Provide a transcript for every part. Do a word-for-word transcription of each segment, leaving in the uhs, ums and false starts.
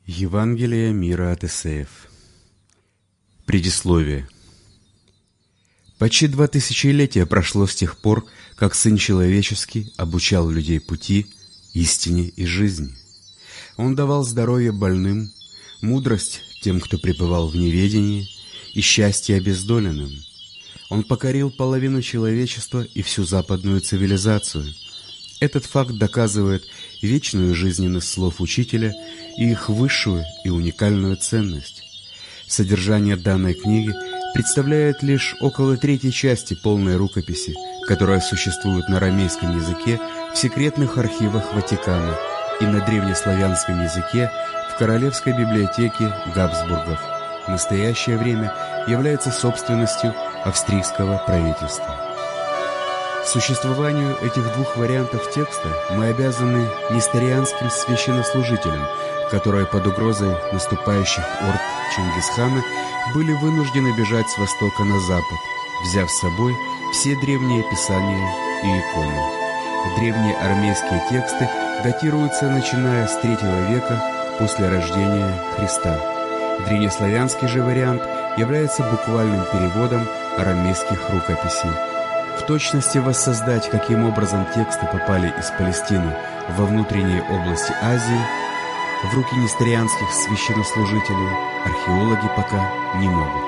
Евангелие мира от Исеев. Предисловие. Почти два тысячелетия прошло с тех пор, как Сын Человеческий обучал людей пути, истине и жизни. Он давал здоровье больным, мудрость тем, кто пребывал в неведении, и счастье обездоленным. Он покорил половину человечества и всю западную цивилизацию. Этот факт доказывает вечную жизненность слов Учителя и их высшую и уникальную ценность. Содержание данной книги представляет лишь около третьей части полной рукописи, которая существует на арамейском языке в секретных архивах Ватикана и на древнеславянском языке в Королевской библиотеке Габсбургов. В настоящее время является собственностью австрийского правительства. Существованию этих двух вариантов текста мы обязаны несторианским священнослужителям, которые под угрозой наступающих орд Чингисхана были вынуждены бежать с востока на запад, взяв с собой все древние писания и иконы. Древние армейские тексты датируются начиная с третьего века после рождения Христа. Древнеславянский же вариант является буквальным переводом арамейских рукописей. В точности воссоздать, каким образом тексты попали из Палестины во внутренние области Азии, в руки несторианских священнослужителей археологи пока не могут.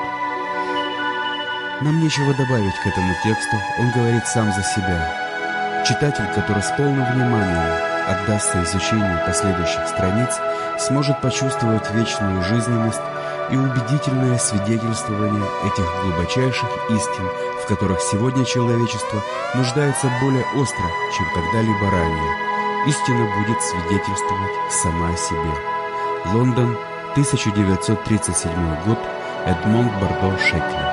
Нам нечего добавить к этому тексту, он говорит сам за себя. Читатель, который с полным вниманием отдастся изучению последующих страниц, сможет почувствовать вечную жизненность и убедительное свидетельствование этих глубочайших истин, в которых сегодня человечество нуждается более остро, чем когда-либо ранее. Истина будет свидетельствовать сама о себе. Лондон, тысяча девятьсот тридцать седьмой год, Эдмонд Бардо Шекли.